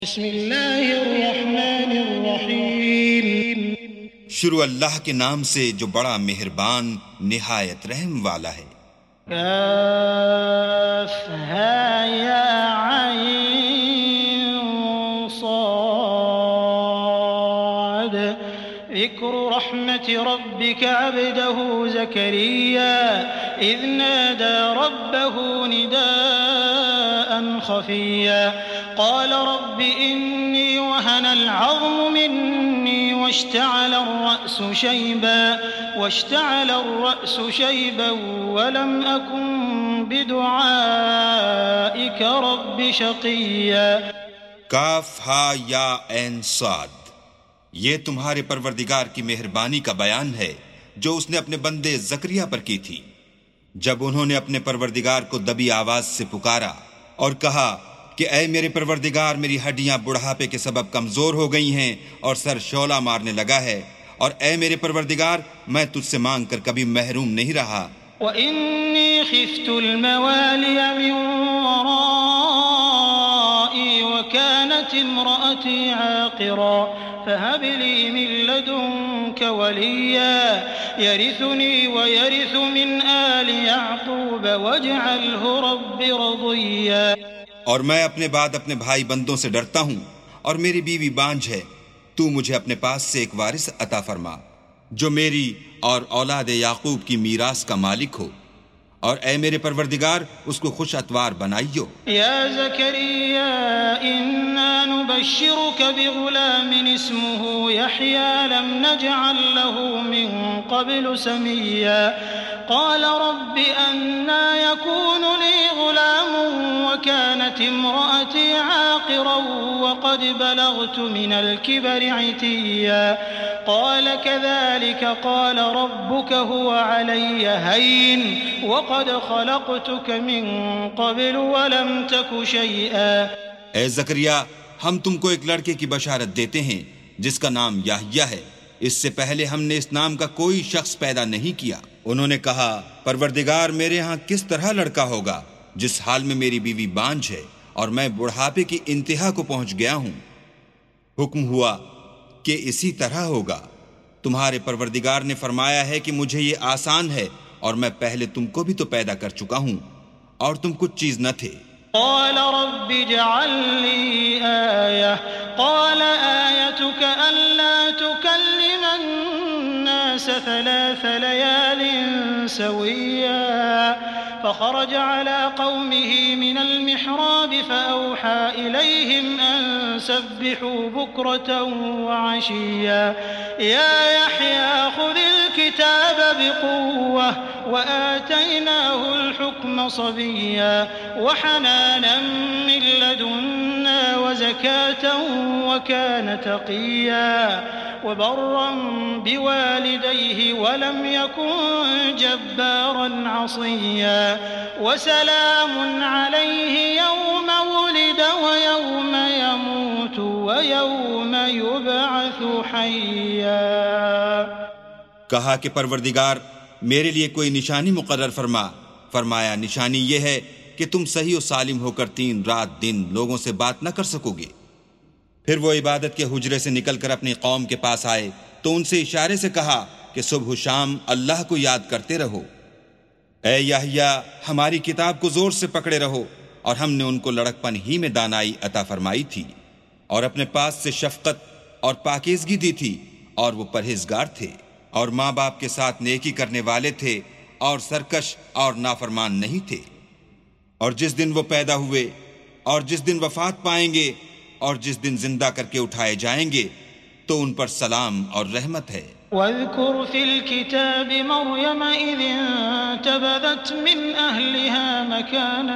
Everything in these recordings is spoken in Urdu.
بسم اللہ الرحمن الرحیم۔ شروع اللہ کے نام سے جو بڑا مہربان نہایت رحم والا ہے۔ کاف ہا یا عین صاد ذکر رحمت ربک عبدہ زکریا اذ نادى ربه نداء خفيا قال رب إني وهن العظم مني واشتعل الرأس شيبا ولم أكن بدعائك رب شقيا۔ کاف ہا یا عین صاد، یہ تمہارے پروردگار کی مہربانی کا بیان ہے جو اس نے اپنے بندے زکریا پر کی تھی جب انہوں نے اپنے پروردگار کو دبی آواز سے پکارا اور کہا کہ اے میرے پروردگار، میری ہڈیاں بڑھاپے کے سبب کمزور ہو گئی ہیں اور سر شعلہ مارنے لگا ہے، اور اے میرے پروردگار میں تجھ سے مانگ کر کبھی محروم نہیں رہا۔ وَإِنِّي خِفْتُ الْمَوَالِيَ مِنْ وَرَائِي وَكَانَتِ امْرَأَتِي عَاقِرًا فَهَبْ لِي مِن لَّدُنكَ وَلِيًّا يَرِثُنِي وَيَرِثُ مِنْ آلِ يَعْقُوبَ وَاجْعَلْهُ رَبِّ رَضِيًّا۔ اور میں اپنے بعد اپنے بھائی بندوں سے ڈرتا ہوں، اور میری بیوی بانجھ ہے، تو مجھے اپنے پاس سے ایک وارث عطا فرما جو میری اور اولاد یعقوب کی میراث کا مالک ہو، اور اے میرے پروردگار اس کو خوش اتوار بنائیو۔ یا زکریا انا نبشرک بغلام اسمه یحیی لم نجعل له من قبل سمیا قال رب أنا يكون لي غلام وكانت امرأتي عاقرا وقد بلغت من الكبر عتيا قال كذلك قال ربك هو علي هين وقد خلقتك من قبل ولم تك شيئا۔ اے زکریا، ہم تم کو ایک لڑکے کی بشارت دیتے ہیں جس کا نام یحییٰ ہے، اس سے پہلے ہم نے اس نام کا کوئی شخص پیدا نہیں کیا۔ انہوں نے کہا پروردگار میرے ہاں کس طرح لڑکا ہوگا جس حال میں میری بیوی بانجھ ہے اور میں بڑھاپے کی انتہا کو پہنچ گیا ہوں۔ حکم ہوا کہ اسی طرح ہوگا، تمہارے پروردگار نے فرمایا ہے کہ مجھے یہ آسان ہے اور میں پہلے تم کو بھی تو پیدا کر چکا ہوں اور تم کچھ چیز نہ تھے۔ قال رب اجعل لي آية قال آيتك ألا تكلم الناس 3 ليال سويا فخرج على قومه من المحراب فأوحى إليهم أن سبحوا بكرة وعشيا يا يحيى خذ الكتاب بقوة وآتيناه الحكم صبيا وحنانا من لدنا وزكاة وكان تقيا وبرا بوالديه ولم يكن جبارا عصيا وسلام عليه يوم ولد ويوم يموت ويوم يبعث حيا۔ کہا کہ پروردگار میرے لیے کوئی نشانی مقرر فرمایا نشانی یہ ہے کہ تم صحیح و سالم ہو کر 3 رات دن لوگوں سے بات نہ کر سکو گے۔ پھر وہ عبادت کے حجرے سے نکل کر اپنی قوم کے پاس آئے تو ان سے اشارے سے کہا کہ صبح و شام اللہ کو یاد کرتے رہو۔ اے یحییٰ ہماری کتاب کو زور سے پکڑے رہو، اور ہم نے ان کو لڑکپن ہی میں دانائی عطا فرمائی تھی اور اپنے پاس سے شفقت اور پاکیزگی دی تھی، اور وہ پرہیزگار تھے اور ماں باپ کے ساتھ نیکی کرنے والے تھے اور سرکش اور نافرمان نہیں تھے۔ اور جس دن وہ پیدا ہوئے اور جس دن وفات پائیں گے اور جس دن زندہ کر کے اٹھائے جائیں گے تو ان پر سلام اور رحمت ہے۔ واذكر في الكتاب مريم إذ انتبذت من أهلها مكانا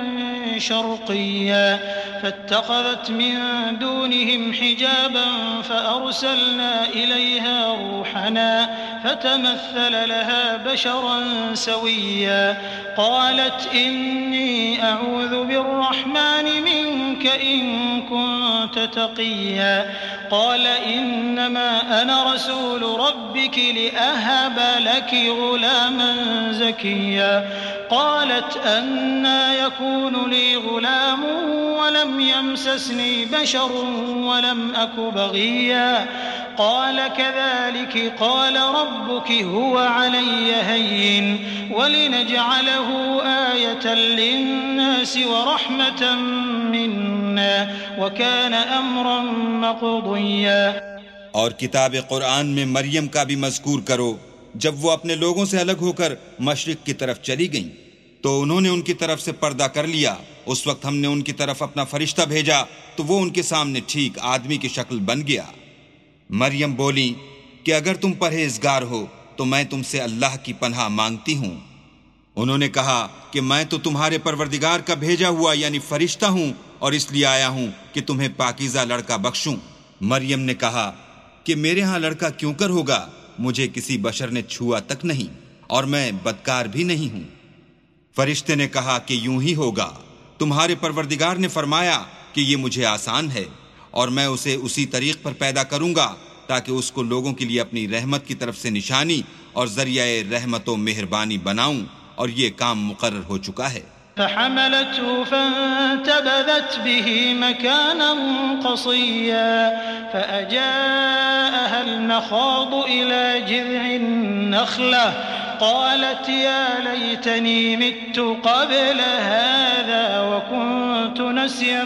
شرقيا فاتخذت من دونهم حجابا فأرسلنا إليها روحنا فتمثل لها بشرا سويا قالت إني أعوذ بالرحمن منك إن كنت تقيا قال إنما أنا رسول ربك لأهب لك غلاما زكيا قالت أنى يكون لي غلام ولم يمسسني بشر ولم أك بغيا قال كذلك قال ربك هو علي هين ولنجعله آية للناس ورحمة منا وكان أمرا مقضيا۔ اور کتاب قرآن میں مریم کا بھی مذکور کرو، جب وہ اپنے لوگوں سے الگ ہو کر مشرق کی طرف چلی گئیں تو انہوں نے ان کی طرف سے پردہ کر لیا۔ اس وقت ہم نے ان کی طرف اپنا فرشتہ بھیجا تو وہ ان کے سامنے ٹھیک آدمی کی شکل بن گیا۔ مریم بولی کہ اگر تم پرہیزگار ہو تو میں تم سے اللہ کی پناہ مانگتی ہوں۔ انہوں نے کہا کہ میں تو تمہارے پروردگار کا بھیجا ہوا یعنی فرشتہ ہوں اور اس لیے آیا ہوں کہ تمہیں پاکیزہ لڑکا بخشوں۔ مریم نے کہا کہ میرے ہاں لڑکا کیوں کر ہوگا، مجھے کسی بشر نے چھوا تک نہیں اور میں بدکار بھی نہیں ہوں۔ فرشتے نے کہا کہ یوں ہی ہوگا، تمہارے پروردگار نے فرمایا کہ یہ مجھے آسان ہے اور میں اسے اسی طریق پر پیدا کروں گا تاکہ اس کو لوگوں کے لیے اپنی رحمت کی طرف سے نشانی اور ذریعہ رحمت و مہربانی بناؤں، اور یہ کام مقرر ہو چکا ہے۔ فحملته فانتبذت به مكانا قصيا فأجاءها المخاض إلى جذع النخلة قالت يا ليتني مت قبل هذا وكنت نسيا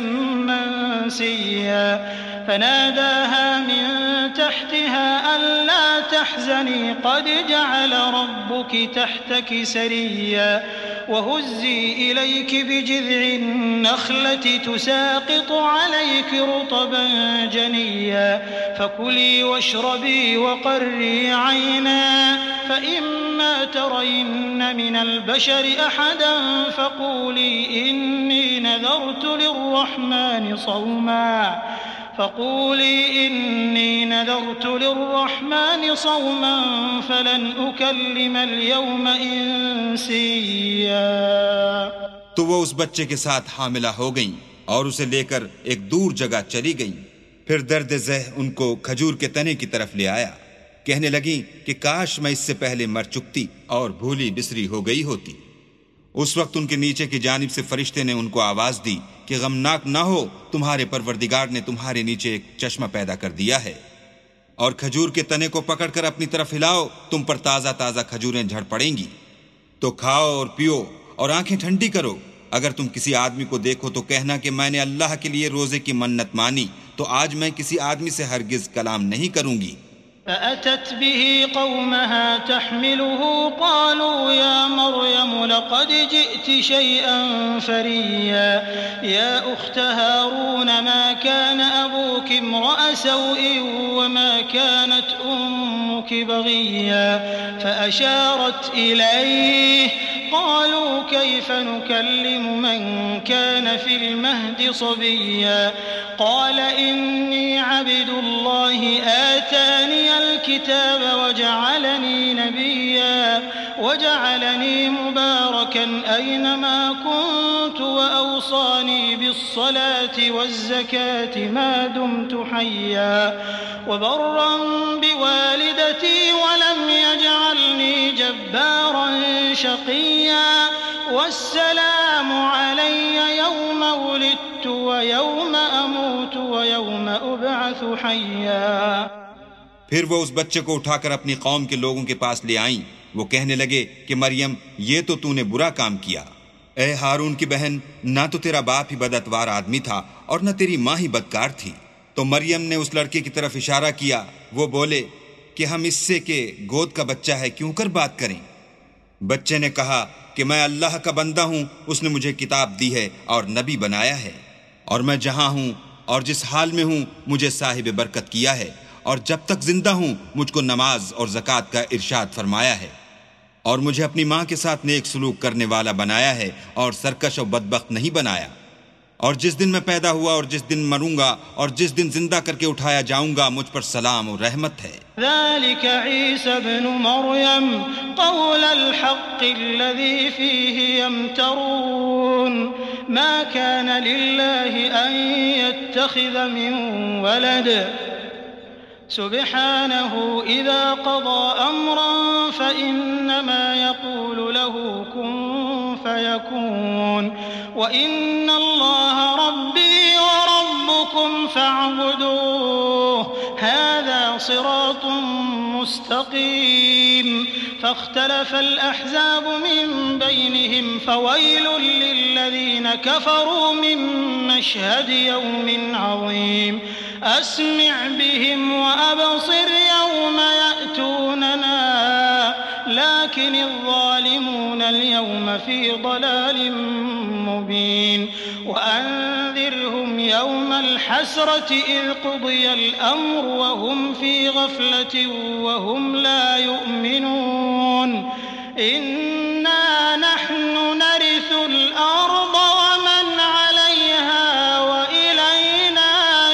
منسيا فناداها من تحتها ألا تحزني قد جعل ربك تحتك سريا وهزي إليك بجذع النخلة تساقط عليك رطبا جنيا فكلي واشربي وقري عينا فإما ترين من البشر أحدا فقولي إني نذرت للرحمن صوما فلن أكلم اليوم إنسيا۔ تو وہ اس بچے کے ساتھ حاملہ ہو گئیں اور اسے لے کر ایک دور جگہ چلی گئیں۔ پھر درد ذہ ان کو کھجور کے تنے کی طرف لے آیا، کہنے لگیں کہ کاش میں اس سے پہلے مر چکتی اور بھولی بسری ہو گئی ہوتی۔ اس وقت ان کے نیچے کی جانب سے فرشتے نے ان کو آواز دی کہ غمناک نہ ہو، تمہارے پروردگار نے تمہارے نیچے ایک چشمہ پیدا کر دیا ہے، اور کھجور کے تنے کو پکڑ کر اپنی طرف ہلاؤ، تم پر تازہ تازہ کھجوریں جھڑ پڑیں گی، تو کھاؤ اور پیو اور آنکھیں ٹھنڈی کرو۔ اگر تم کسی آدمی کو دیکھو تو کہنا کہ میں نے اللہ کے لیے روزے کی منت مانی، تو آج میں کسی آدمی سے ہرگز کلام نہیں کروں گی۔ فأتت به قومها تحمله قالوا يا مريم لقد جئت شيئا فريا يا أخت هارون ما كان أبوك امرأ سوء وما كانت أمك بغيا فأشارت إليه قالوا كيف نكلم من كان في المهد صبيا قال إني عبد الله آتاني الكتاب وجعلني نبيا وجعلني مباركا أينما كنت وأوصاني بالصلاة والزكاة ما دمت حيا وبرا بوالدتي ولم يجعلني جبارا شقيا والسلام علي يوم ولدت ويوم أموت ويوم أبعث حيا۔ پھر وہ اس بچے کو اٹھا کر اپنی قوم کے لوگوں کے پاس لے آئیں۔ وہ کہنے لگے کہ مریم یہ تو نے برا کام کیا، اے ہارون کی بہن، نہ تو تیرا باپ ہی بداتوار آدمی تھا اور نہ تیری ماں ہی بدکار تھی۔ تو مریم نے اس لڑکے کی طرف اشارہ کیا۔ وہ بولے کہ ہم اس سے کہ گود کا بچہ ہے کیوں کر بات کریں؟ بچے نے کہا کہ میں اللہ کا بندہ ہوں، اس نے مجھے کتاب دی ہے اور نبی بنایا ہے، اور میں جہاں ہوں اور جس حال میں ہوں مجھے صاحب برکت کیا ہے، اور جب تک زندہ ہوں مجھ کو نماز اور زکوٰۃ کا ارشاد فرمایا ہے، اور مجھے اپنی ماں کے ساتھ نیک سلوک کرنے والا بنایا ہے اور سرکش و بدبخت نہیں بنایا، اور جس دن میں پیدا ہوا اور جس دن مروں گا اور جس دن زندہ کر کے اٹھایا جاؤں گا مجھ پر سلام و رحمت ہے۔ ذلك عيسى ابن مريم قول الحق الذي فيه يمترون ما كان لله أن يتخذ من ولد سبحانه إذا قضى أمرا فإنما يقول له كن فيكون وإن الله ربي وربكم فاعبدوه هذا صراط مستقيم فاختلف الأحزاب من بينهم فويل للذين كفروا من مشهد يوم عظيم أسمع بهم وأبصر يوم يأتوننا لكن الظالمون اليوم في ضلال مبين وأنذرهم يوم الحسرة إذ قضي الأمر وهم في غفلة وهم لا يؤمنون إنا نحن نرث الأرض ومن عليها وإلينا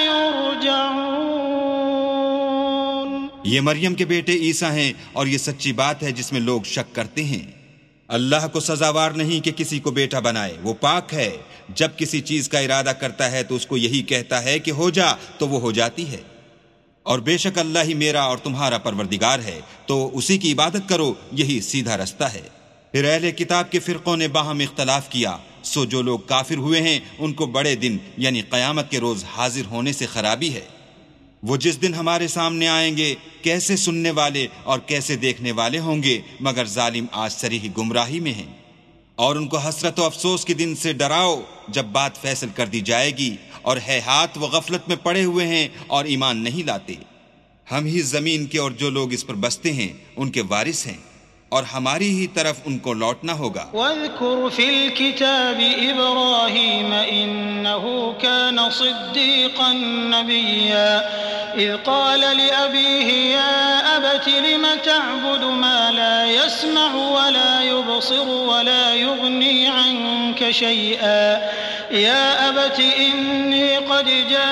يرجعون. یہ مریم کے بیٹے عیسیٰ ہیں اور یہ سچی بات ہے جس میں لوگ شک کرتے ہیں. اللہ کو سزاوار نہیں کہ کسی کو بیٹا بنائے، وہ پاک ہے. جب کسی چیز کا ارادہ کرتا ہے تو اس کو یہی کہتا ہے کہ ہو جا تو وہ ہو جاتی ہے. اور بے شک اللہ ہی میرا اور تمہارا پروردگار ہے، تو اسی کی عبادت کرو، یہی سیدھا رستہ ہے. پھر اہل کتاب کے فرقوں نے باہم اختلاف کیا، سو جو لوگ کافر ہوئے ہیں ان کو بڑے دن یعنی قیامت کے روز حاضر ہونے سے خرابی ہے. وہ جس دن ہمارے سامنے آئیں گے کیسے سننے والے اور کیسے دیکھنے والے ہوں گے، مگر ظالم آج صریح گمراہی میں ہیں. اور ان کو حسرت و افسوس کے دن سے ڈراؤ جب بات فیصل کر دی جائے گی، اور ہے ہاتھ وہ غفلت میں پڑے ہوئے ہیں اور ایمان نہیں لاتے. ہم ہی زمین کے اور جو لوگ اس پر بستے ہیں ان کے وارث ہیں، اور ہماری ہی طرف ان کو لوٹنا ہوگا. واذكر في الكتاب إبراهيم إنه كان صديقا نبيا إذ قال لأبيه يا أبت لم تعبد ما لا يسمع ولا يبصر ولا يغني عنك شيئا يا أبت إني قد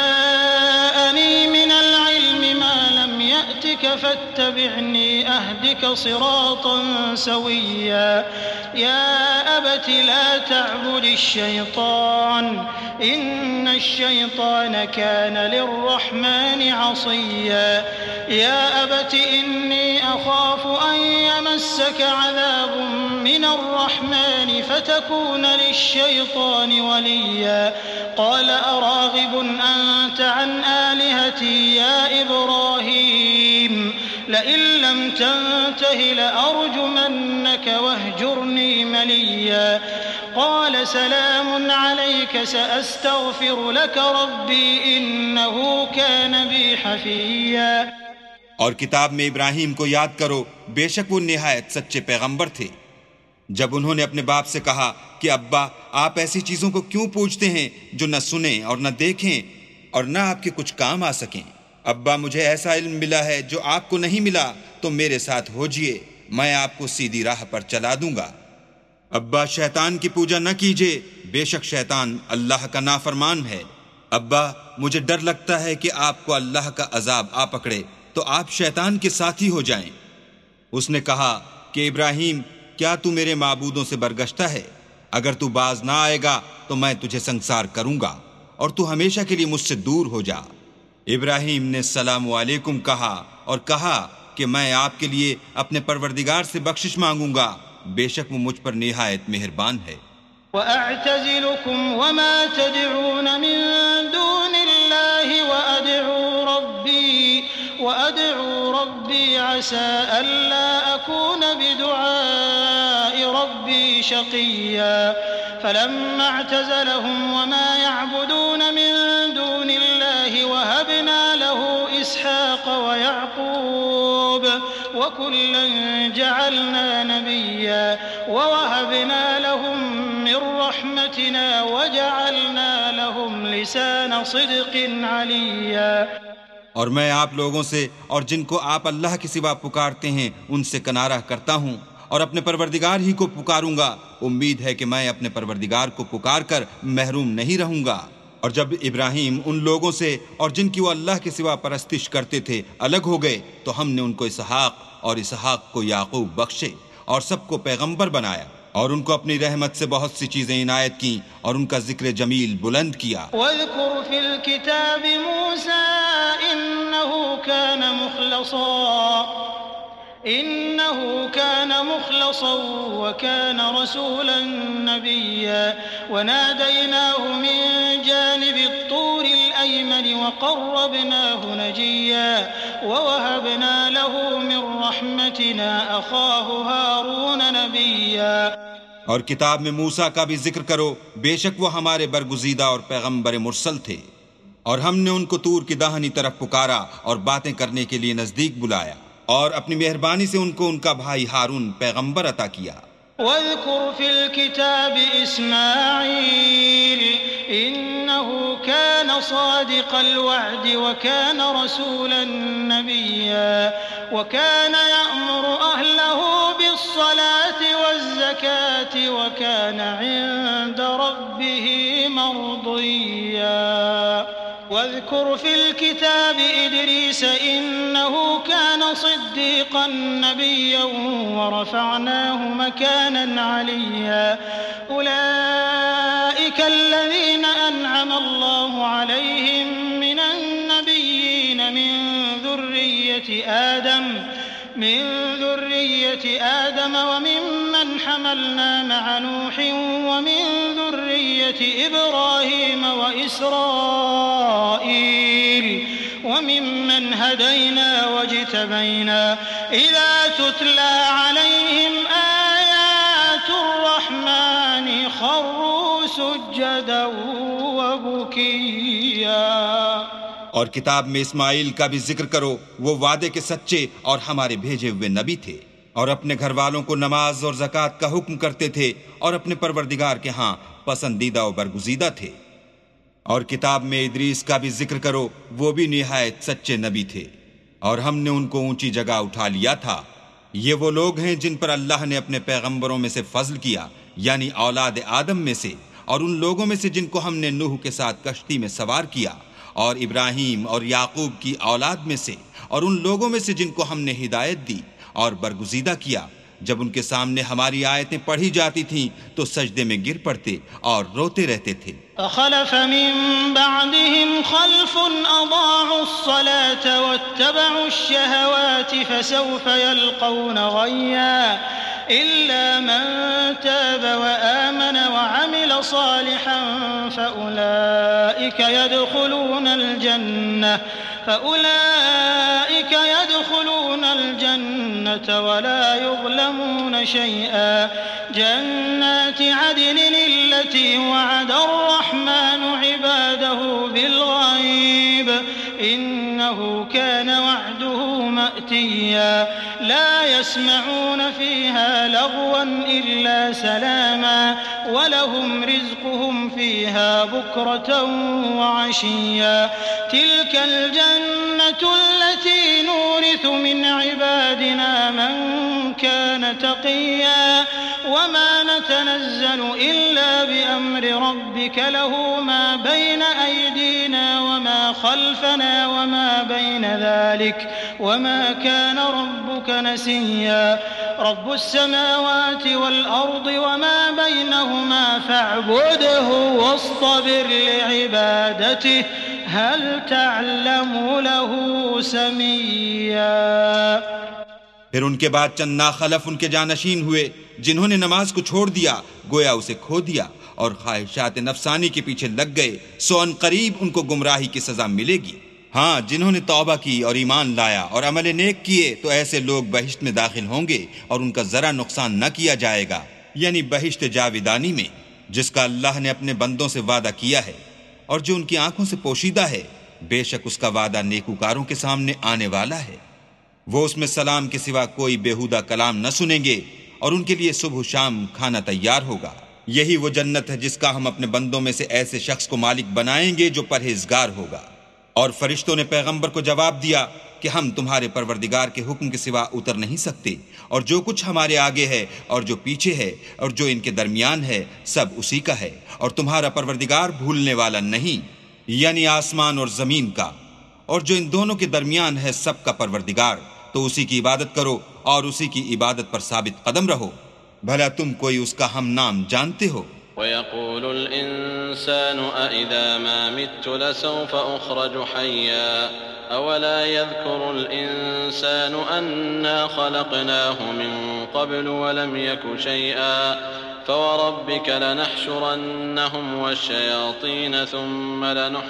جاءني من العلم ما لم يأتك فاتبعني أهدك صراطا سويا يا أبت لا تعبد الشيطان إن الشيطان كان للرحمن عصيا يا أبت إني أخاف أن يمسك عذاب من الرحمن فتكون للشيطان وليا قال أراغب أنت عن آلهتي يا إبراهيم لئن لم تنته لأرجمنك واهجرني مليا قال سلام عليك سأستغفر لك ربي إنه كان بي حفيا. اور کتاب میں ابراہیم کو یاد کرو، بے شک وہ نہایت سچے پیغمبر تھے. جب انہوں نے اپنے باپ سے کہا کہ ابا آپ ایسی چیزوں کو کیوں پوچھتے ہیں جو نہ سنیں اور نہ دیکھیں اور نہ آپ کے کچھ کام آ سکیں. ابا مجھے ایسا علم ملا ہے جو آپ کو نہیں ملا، تو میرے ساتھ ہوجئے، میں آپ کو سیدھی راہ پر چلا دوں گا. ابا شیطان کی پوجا نہ کیجئے، بے شک شیطان اللہ کا نافرمان ہے. ابا مجھے ڈر لگتا ہے کہ آپ کو اللہ کا عذاب آ پکڑے تو آپ شیطان کے ساتھی ہو جائیں. اس نے کہا کہ ابراہیم کیا تو میرے معبودوں سے برگشتہ ہے؟ اگر تو باز نہ آئے گا تو میں تجھے سنسار کروں گا اور تو ہمیشہ کے لیے مجھ سے دور ہو جا. ابراہیم نے السلام علیکم کہا اور کہا کہ میں آپ کے لیے اپنے پروردگار سے بخشش مانگوں گا، بے شک وہ مجھ پر نہایت مہربان ہے. وَأَعْتَزِلُكُمْ وَمَا تَدْعُونَ مِن دُونِ اللَّهِ وَأَدْعُو رَبِّي عَسَىٰ أَلَّا أَكُونَ بِدُعَاءِ رَبِّي شَقِيًّا. فَلَمَّا اعْتَزَلَهُمْ وَمَا يَعْبُدُونَ مِن دُونِ اللَّهِ وَهَبْنَا لَهُ إِسْحَاقَ وَيَعْقُوبَ وَكُلًّا جَعَلْنَا نَبِيًّا وَوَهَبْنَا لَهُم مِّن رَّحْمَتِنَا وَجَعَلْنَا لَهُمْ لِسَانَ صِدْقٍ عَلِيًّا. اور میں آپ لوگوں سے اور جن کو آپ اللہ کے سوا پکارتے ہیں ان سے کنارہ کرتا ہوں اور اپنے پروردگار ہی کو پکاروں گا. امید ہے کہ میں اپنے پروردگار کو پکار کر محروم نہیں رہوں گا. اور جب ابراہیم ان لوگوں سے اور جن کی وہ اللہ کے سوا پرستش کرتے تھے الگ ہو گئے تو ہم نے ان کو اسحاق اور اسحاق کو یعقوب بخشے اور سب کو پیغمبر بنایا اور ان کو اپنی رحمت سے بہت سی چیزیں عنایت کی اور ان کا ذکر جمیل بلند کیا. وَاذْكُرْ فِي الْكِتَابِ مُوسَىٰ إِنَّهُ كَانَ مُخْلَصًا إنه كان مخلصا وكان رسولا نبيا وناديناه من جانب الطور الأيمن وقربناه نجيا ووهبنا له من رحمتنا أخاه هارون نبيا. اور کتاب میں موسیٰ کا بھی ذکر کرو، بے شک وہ ہمارے برگزیدہ اور پیغمبر مرسل تھے، اور ہم نے ان کو طور کی داہنی طرف پکارا اور باتیں کرنے کے لیے نزدیک بلایا، اور اپنی مہربانی سے ان کو ان کا بھائی ہارون پیغمبر عطا کیا۔ واذكر في الكتاب إسماعيل إنه كان صادق الوعد وكان رسولا نبيا وكان يأمر أهله بالصلاة والزكاة وكان عند ربه مرضيا. واذكر في الكتاب إدريس إنه كان صديقا نبيا ورفعناه مكانا عليا. أولئك الذين أنعم الله عليهم من النبيين من ذرية آدم وممن حملنا مع نوح ومن ذرية إبراهيم وإسرائيل وممن هدينا واجتبينا إذا تتلى عليهم آيات الرحمن خروا سجدا وبكيا. اور کتاب میں اسماعیل کا بھی ذکر کرو، وہ وعدے کے سچے اور ہمارے بھیجے ہوئے نبی تھے، اور اپنے گھر والوں کو نماز اور زکوٰۃ کا حکم کرتے تھے، اور اپنے پروردگار کے ہاں پسندیدہ و برگزیدہ تھے. اور کتاب میں ادریس کا بھی ذکر کرو، وہ بھی نہایت سچے نبی تھے، اور ہم نے ان کو اونچی جگہ اٹھا لیا تھا. یہ وہ لوگ ہیں جن پر اللہ نے اپنے پیغمبروں میں سے فضل کیا، یعنی اولاد آدم میں سے، اور ان لوگوں میں سے جن کو ہم نے نوح کے ساتھ کشتی میں سوار کیا، اور ابراہیم اور یعقوب کی اولاد میں سے، اور ان لوگوں میں سے جن کو ہم نے ہدایت دی اور برگزیدہ کیا. جب ان کے سامنے ہماری آیتیں پڑھی جاتی تھیں تو سجدے میں گر پڑتے اور روتے رہتے تھے. فخلف من بعدهم خلف أضاعوا الصلاة واتبعوا الشهوات فسوف يلقون غيا إلا من تاب وآمن وعمل صالحا فأولئك يدخلون الجنة ولا يظلمون شيئا. جنات عدن التي وعد الرحمن عباده بالغيب إنه كان وعده مأتيا. لا يسمعون فيها لغوا إلا سلاما ولهم رزقهم فيها بكرة وعشيا. تلك الجنة التي نورث من عبادنا من كان تقيا وما نتنزل إلا بأمر ربك له ما بين أيدينا وما خلفنا وما بين ذلك وما كان ربك نسيا. رب السماوات والأرض وما بينهما فاعبده واصطبر لعبادته هل تعلم له سميا. پھر ان کے بعد چند ناخلف ان کے جانشین ہوئے جنہوں نے نماز کو چھوڑ دیا، گویا اسے کھو دیا، اور خواہشات نفسانی کے پیچھے لگ گئے، سو ان قریب ان کو گمراہی کی سزا ملے گی. ہاں، جنہوں نے توبہ کی اور ایمان لایا اور عمل نیک کیے تو ایسے لوگ بہشت میں داخل ہوں گے اور ان کا ذرا نقصان نہ کیا جائے گا، یعنی بہشت جاویدانی میں، جس کا اللہ نے اپنے بندوں سے وعدہ کیا ہے اور جو ان کی آنکھوں سے پوشیدہ ہے. بے شک اس کا وعدہ نیکوکاروں کے سامنے آنے والا ہے. وہ اس میں سلام کے سوا کوئی بیہودہ کلام نہ سنیں گے اور ان کے لیے صبح و شام کھانا تیار ہوگا. یہی وہ جنت ہے جس کا ہم اپنے بندوں میں سے ایسے شخص کو مالک بنائیں گے جو پرہیزگار ہوگا. اور فرشتوں نے پیغمبر کو جواب دیا کہ ہم تمہارے پروردگار کے حکم کے سوا اتر نہیں سکتے، اور جو کچھ ہمارے آگے ہے اور جو پیچھے ہے اور جو ان کے درمیان ہے سب اسی کا ہے، اور تمہارا پروردگار بھولنے والا نہیں، یعنی آسمان اور زمین کا اور جو ان دونوں کے درمیان ہے سب کا پروردگار. تو اسی کی عبادت کرو اور اسی کی عبادت پر ثابت قدم رہو. بھلا تم کوئی اس کا ہم نام جانتے ہو؟ وَيَقُولُ الْإِنسَانُ أَإِذَا مَا مِتُّ لَسَوْفَ أُخْرَجُ حَيًّا أولا يذكر الإنسان أنا خلقناه من قبل ولم يك شيئا فوربك لنحشرنهم والشياطين ثم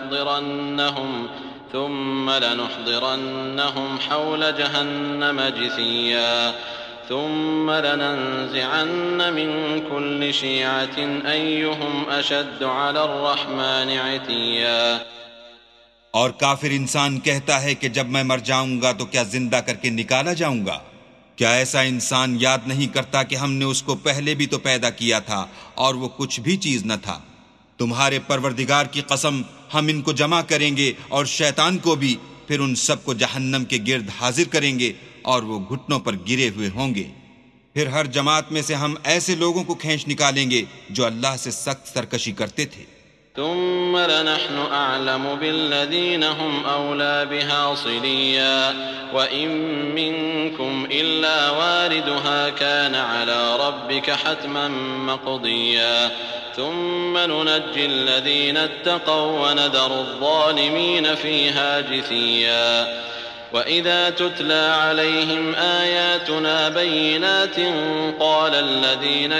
لنحضرنهم حول جهنم جثيا ثم لننزعن من كل شيعة أيهم أشد على الرحمن عتيا. اور کافر انسان کہتا ہے کہ جب میں مر جاؤں گا تو کیا زندہ کر کے نکالا جاؤں گا؟ کیا ایسا انسان یاد نہیں کرتا کہ ہم نے اس کو پہلے بھی تو پیدا کیا تھا اور وہ کچھ بھی چیز نہ تھا؟ تمہارے پروردگار کی قسم ہم ان کو جمع کریں گے اور شیطان کو بھی، پھر ان سب کو جہنم کے گرد حاضر کریں گے اور وہ گھٹنوں پر گرے ہوئے ہوں گے. پھر ہر جماعت میں سے ہم ایسے لوگوں کو کھینچ نکالیں گے جو اللہ سے سخت سرکشی کرتے تھے. ثم لنحن أعلم بالذين هم أولى بها صليا وإن منكم إلا واردها كان على ربك حتما مقضيا ثم ننجي الذين اتقوا وندر الظالمين فيها جثيا. وإذا تتلى عليهم آياتنا بينات قال الذين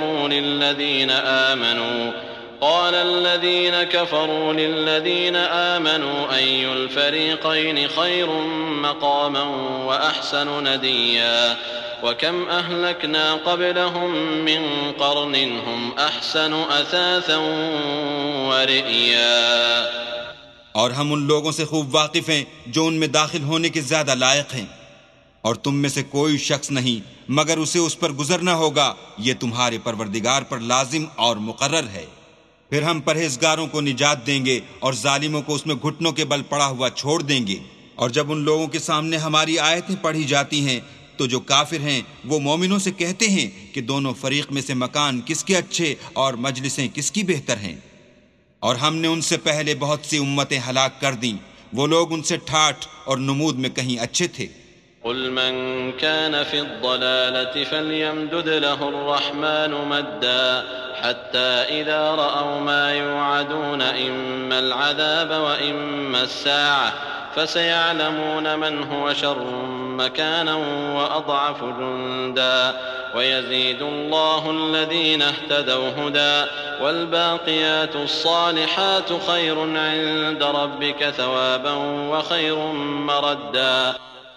كفروا للذين آمنوا أي الفريقين خير مقاما وأحسن نديا. وكم أهلكنا قبلهم من قرن هم أحسن أثاثا ورئيا. اور ہم ان لوگوں سے خوب واقف ہیں جو ان میں داخل ہونے کے زیادہ لائق ہیں، اور تم میں سے کوئی شخص نہیں مگر اسے اس پر گزرنا ہوگا، یہ تمہارے پروردگار پر لازم اور مقرر ہے. پھر ہم پرہیزگاروں کو نجات دیں گے اور ظالموں کو اس میں گھٹنوں کے بل پڑا ہوا چھوڑ دیں گے. اور جب ان لوگوں کے سامنے ہماری آیتیں پڑھی جاتی ہیں تو جو کافر ہیں وہ مومنوں سے کہتے ہیں کہ دونوں فریق میں سے مکان کس کے اچھے اور مجلسیں کس کی بہتر ہیں. اور ہم نے ان سے پہلے بہت سی امتیں ہلاک کر دیں، وہ لوگ ان سے ٹھاٹھ اور نمود میں کہیں اچھے تھے. قل من كان في الضلالة فليمدد له الرحمن مدا حتى إذا رأوا ما يوعدون إما العذاب وإما الساعة فسيعلمون من هو شر مكانا وأضعف جندا ويزيد الله الذين اهتدوا هدى والباقيات الصالحات خير عند ربك ثوابا وخير مردا.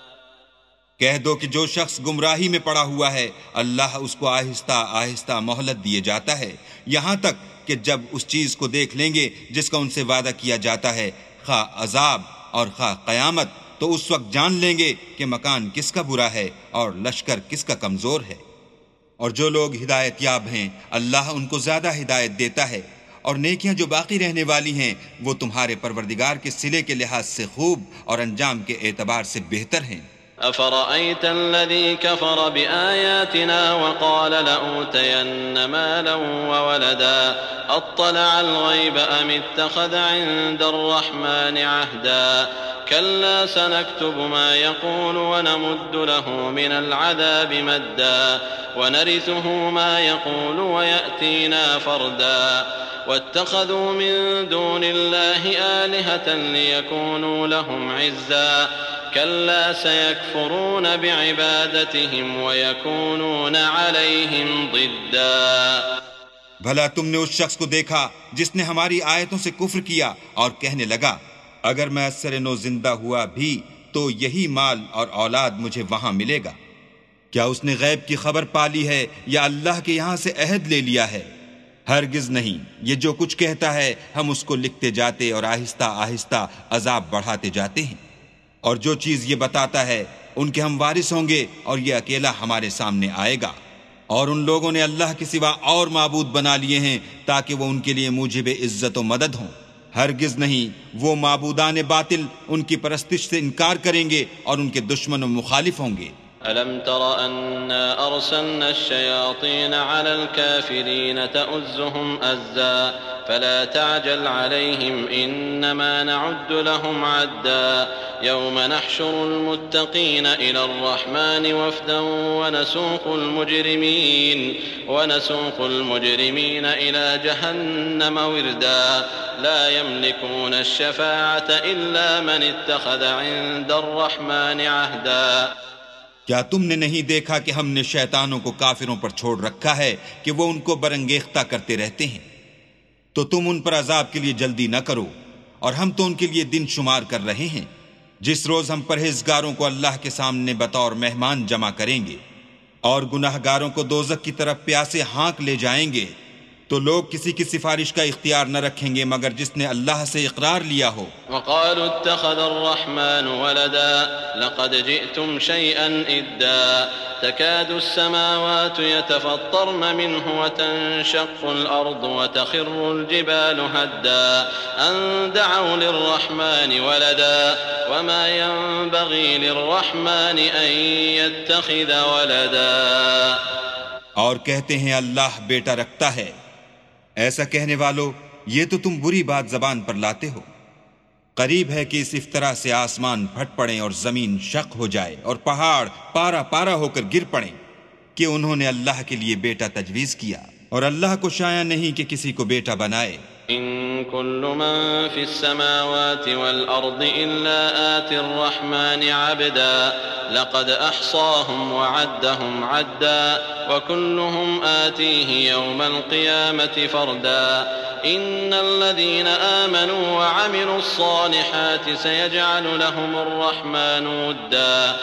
کہہ دو کہ جو شخص گمراہی میں پڑا ہوا ہے اللہ اس کو آہستہ آہستہ مہلت دیے جاتا ہے، یہاں تک کہ جب اس چیز کو دیکھ لیں گے جس کا ان سے وعدہ کیا جاتا ہے، خواہ عذاب اور خواہ قیامت، تو اس وقت جان لیں گے کہ مکان کس کا برا ہے اور لشکر کس کا کمزور ہے. اور جو لوگ ہدایت یاب ہیں اللہ ان کو زیادہ ہدایت دیتا ہے، اور نیکیاں جو باقی رہنے والی ہیں وہ تمہارے پروردگار کے صلے کے لحاظ سے خوب اور انجام کے اعتبار سے بہتر ہیں. أفرأيت الذي كفر بآياتنا وقال لأوتين مالا وولدا أطلع الغيب أم اتخذ عند الرحمن عهدا كلا سنكتب ما يقول ونمد له من العذاب مدا ونرثه ما يقول ويأتينا فردا واتخذوا من دون الله آلهة ليكونوا لهم عزا كلا سيكفرون بعبادتهم ويكونون عليهم ضدا. بھلا تم نے اس شخص کو دیکھا جس نے ہماری آیتوں سے کفر کیا اور کہنے لگا اگر میں اثر نو زندہ ہوا بھی تو یہی مال اور اولاد مجھے وہاں ملے گا. کیا اس نے غیب کی خبر پالی ہے یا اللہ کے یہاں سے عہد لے لیا ہے؟ ہرگز نہیں. یہ جو کچھ کہتا ہے ہم اس کو لکھتے جاتے اور آہستہ آہستہ عذاب بڑھاتے جاتے ہیں. اور جو چیز یہ بتاتا ہے ان کے ہم وارث ہوں گے اور یہ اکیلا ہمارے سامنے آئے گا. اور ان لوگوں نے اللہ کے سوا اور معبود بنا لیے ہیں تاکہ وہ ان کے لیے موجب عزت و مدد ہوں. ہرگز نہیں. وہ معبودان باطل ان کی پرستش سے انکار کریں گے اور ان کے دشمن و مخالف ہوں گے. ألم تر أنا أرسلنا الشياطين على الكافرين تؤزهم أزا فلا تعجل عليهم إنما نعد لهم عدا يوم نحشر المتقين إلى الرحمن وفدا ونسوق المجرمين إلى جهنم وردا لا يملكون الشفاعة إلا من اتخذ عند الرحمن عهدا. کیا تم نے نہیں دیکھا کہ ہم نے شیطانوں کو کافروں پر چھوڑ رکھا ہے کہ وہ ان کو برانگیختہ کرتے رہتے ہیں؟ تو تم ان پر عذاب کے لیے جلدی نہ کرو، اور ہم تو ان کے لیے دن شمار کر رہے ہیں جس روز ہم پرہیزگاروں کو اللہ کے سامنے بطور مہمان جمع کریں گے اور گناہگاروں کو دوزخ کی طرف پیاسے ہانک لے جائیں گے، تو لوگ کسی کی سفارش کا اختیار نہ رکھیں گے مگر جس نے اللہ سے اقرار لیا ہو. وقالوا اتخذ الرحمن ولدا لقد جئتم شيئا إدا تكاد السماوات يتفطرن منه وتنشق الأرض وتخر الجبال هدا أن دعوا للرحمن ولدا وما ينبغي للرحمن أن يتخذ ولدا. اور کہتے ہیں اللہ بیٹا رکھتا ہے. ایسا کہنے والو، یہ تو تم بری بات زبان پر لاتے ہو. قریب ہے کہ اس افطرا سے آسمان پھٹ پڑیں اور زمین شق ہو جائے اور پہاڑ پارا پارا ہو کر گر پڑیں کہ انہوں نے اللہ کے لیے بیٹا تجویز کیا، اور اللہ کو شایع نہیں کہ کسی کو بیٹا بنائے. إن كل من في السماوات والأرض إلا آتي الرحمن عبدا لقد أحصاهم وعدهم عدا وكلهم آتيه يوم القيامة فردا. إن الذين آمنوا وعملوا الصالحات سيجعل لهم الرحمن ودا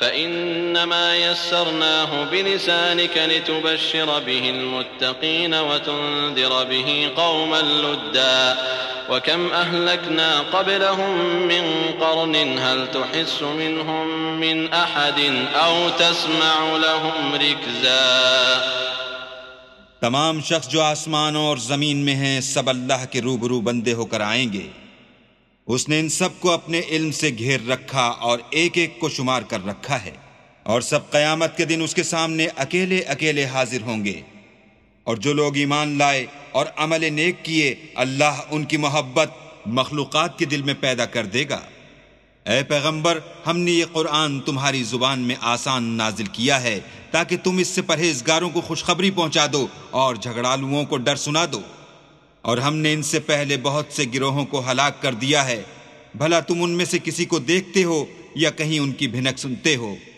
فإنما يسرناه بلسانك لتبشر به المتقين وتنذر به قوما لدا وكم أهلكنا قبلهم من قرن هل تحس منهم من أحد أو تسمع لهم ركزا. تمام شخص جو آسمانوں اور زمین میں ہیں سب اللہ کے روبرو بندے ہو کر آئیں گے. اس نے ان سب کو اپنے علم سے گھیر رکھا اور ایک ایک کو شمار کر رکھا ہے، اور سب قیامت کے دن اس کے سامنے اکیلے اکیلے حاضر ہوں گے. اور جو لوگ ایمان لائے اور عمل نیک کیے اللہ ان کی محبت مخلوقات کے دل میں پیدا کر دے گا. اے پیغمبر، ہم نے یہ قرآن تمہاری زبان میں آسان نازل کیا ہے تاکہ تم اس سے پرہیزگاروں کو خوشخبری پہنچا دو اور جھگڑالوؤں کو ڈر سنا دو. اور ہم نے ان سے پہلے بہت سے گروہوں کو ہلاک کر دیا ہے، بھلا تم ان میں سے کسی کو دیکھتے ہو یا کہیں ان کی بھنک سنتے ہو؟